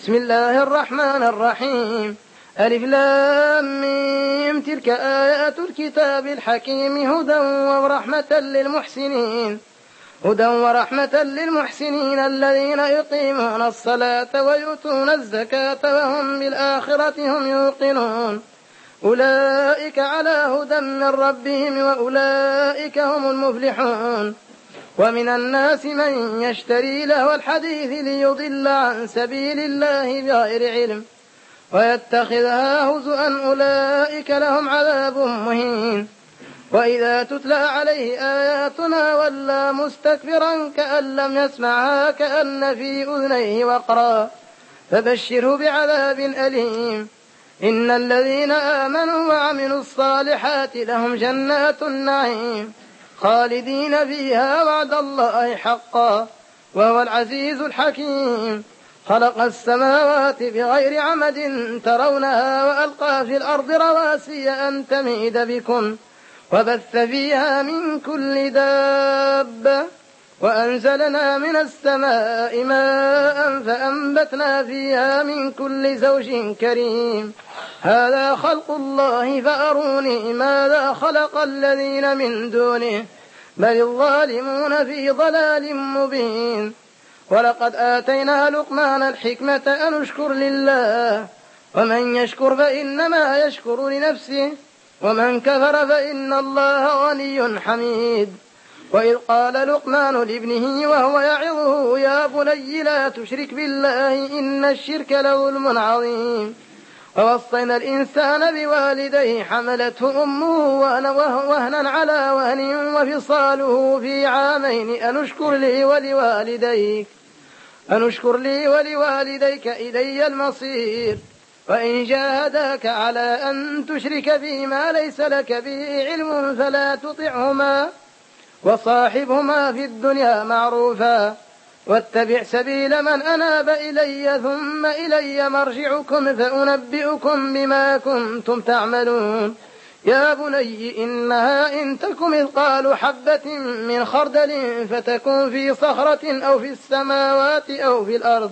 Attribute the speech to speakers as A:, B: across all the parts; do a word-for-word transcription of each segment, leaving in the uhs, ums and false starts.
A: بسم الله الرحمن الرحيم. ألف لام ميم. تلك آيات الكتاب الحكيم هدى ورحمة للمحسنين هدى ورحمة للمحسنين الذين يقيمون الصلاة ويؤتون الزكاة وهم بالآخرة هم يوقنون أولئك على هدى من ربهم وأولئك هم المفلحون. ومن الناس من يشتري لهو الحديث ليضل عن سبيل الله بغير علم ويتخذها هزؤا أولئك لهم عذاب مهين. وإذا تتلى عليه آياتنا ولى مستكبرا كأن لم يسمعها كأن في أذنيه وقرا فبشره بعذاب أليم. إن الذين آمنوا وعملوا الصالحات لهم جنات النعيم خالدين فيها وعد الله حقا وهو العزيز الحكيم. خلق السماوات بغير عمد ترونها وألقى في الأرض رواسي أن تميد بكم وبث فيها من كل دابة وأنزلنا من السماء ماء فأنبتنا فيها من كل زوج كريم. هذا خلق الله فأروني ماذا خلق الذين من دونه بل الظالمون في ضلال مبين. ولقد آتينا لقمان الحكمة أن اشكر لله ومن يشكر فإنما يشكر لنفسه ومن كفر فإن الله غني حميد. وإذ قال لقمان لابنه وهو يعظه يا بني لا تشرك بالله إن الشرك لظلم عظيم. ووصينا الإنسان بوالديه حملته أمه وهنا على وهن وفصاله في عامين أن اشكر لي ولوالديك أن اشكر لي ولوالديك إلي المصير. وإن جاهداك على أن تشرك بي ما ليس لك به علم فلا تطعهما وصاحبهما في الدنيا معروفا واتبع سبيل من أناب إلي ثم إلي مرجعكم فأنبئكم بما كنتم تعملون. يا بني إنها إن تك مثقال حبة من خردل فتكون في صخرة أو في السماوات أو في الأرض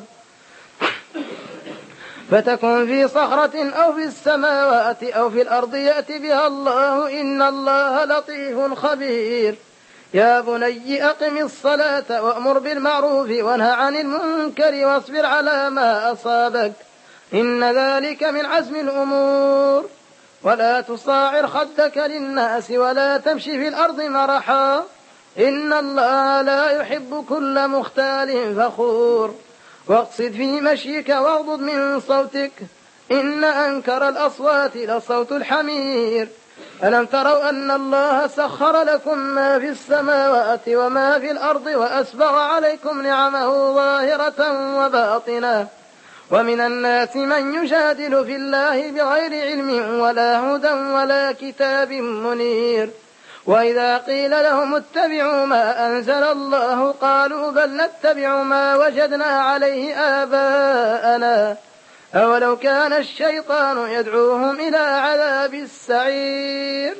A: فتكون في صخرة أو في السماوات أو في الأرض يأتي بها الله إن الله لطيف خبير. يا بني أقم الصلاة وأمر بالمعروف وانهى عن المنكر واصبر على ما أصابك إن ذلك من عزم الأمور. ولا تصاعر خدك للناس ولا تمشي في الأرض مرحا إن الله لا يحب كل مختال فخور. واقصد في مشيك واغضض من صوتك إن أنكر الأصوات لصوت الحمير. ألم تروا أن الله سخر لكم ما في السماوات وما في الأرض وأسبغ عليكم نعمه ظاهرة وباطنة ومن الناس من يجادل في الله بغير علم ولا هدى ولا كتاب منير. وإذا قيل لهم اتبعوا ما أنزل الله قالوا بل نتبع ما وجدنا عليه آباءنا أولو كان الشيطان يدعوهم إلى عذاب السعير.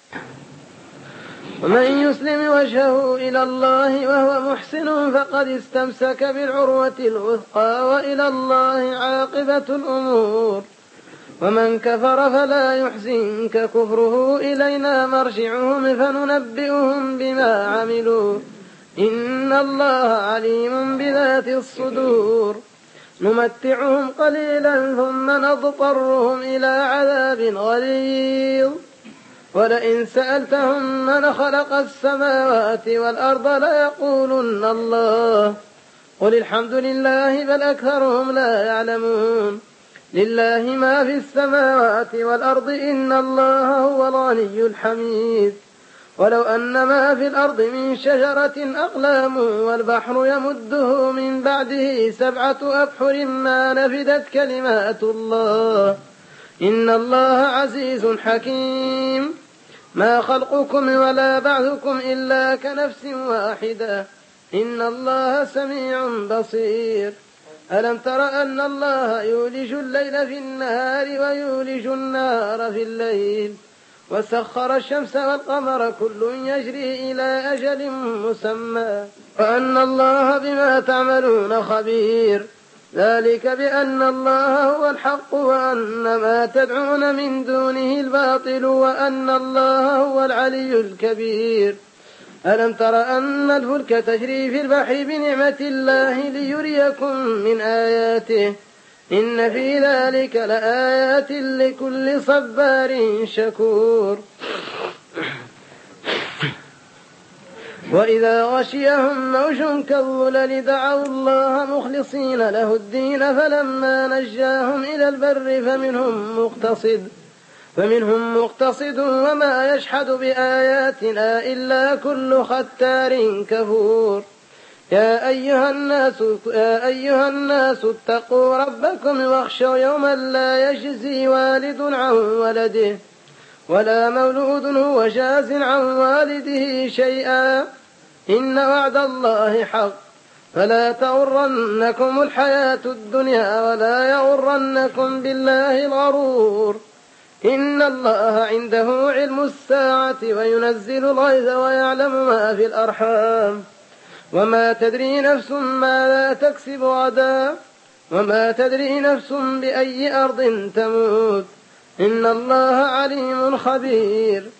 A: ومن يسلم وجهه إلى الله وهو محسن فقد استمسك بالعروة الوثقى وإلى الله عاقبة الأمور. ومن كفر فلا يحزنك كفره إلينا مرجعهم فننبئهم بما عملوا إن الله عليم بذات الصدور. نمتعهم قليلا ثم نضطرهم إلى عذاب غليظ. ولئن سألتهم من خلق السماوات والأرض ليقولن الله قل الحمد لله بل أكثرهم لا يعلمون. لله ما في السماوات والأرض إن الله هو الغني الحميد. ولو أن ما في الأرض من شجرة أقلام والبحر يمده من بعده سبعة أبحر ما نفدت كلمات الله إن الله عزيز حكيم. ما خلقكم ولا بعثكم إلا كنفس واحدة إن الله سميع بصير. ألم تر أن الله يولج الليل في النهار ويولج النهار في الليل وسخر الشمس والقمر كل يجري إلى أجل مسمى وأن الله بما تعملون خبير. ذلك بأن الله هو الحق وأن ما تدعون من دونه الباطل وأن الله هو العلي الكبير. ألم تر أن الفلك تجري في البحر بنعمة الله ليريكم من آياته إن في ذلك لآيات لكل صبار شكور. وإذا غشيهم موج كالظلل دعوا الله مخلصين له الدين فلما نجاهم إلى البر فمنهم مقتصد فمنهم مقتصد وما يشحد بآياتنا إلا كل ختار كفور. يا أيها الناس يا أيها الناس اتقوا ربكم واخشوا يوما لا يجزي والد عن ولده ولا مولود هو جاز عن والده شيئا إن وعد الله حق فلا تغرنكم الحياة الدنيا ولا يغرنكم بالله الغرور. إن الله عنده علم الساعة وينزل الغيث ويعلم ما في الأرحام وما تدري نفس ماذا تكسب غدا وما تدري نفس بأي أرض تموت إن الله عليم خبير.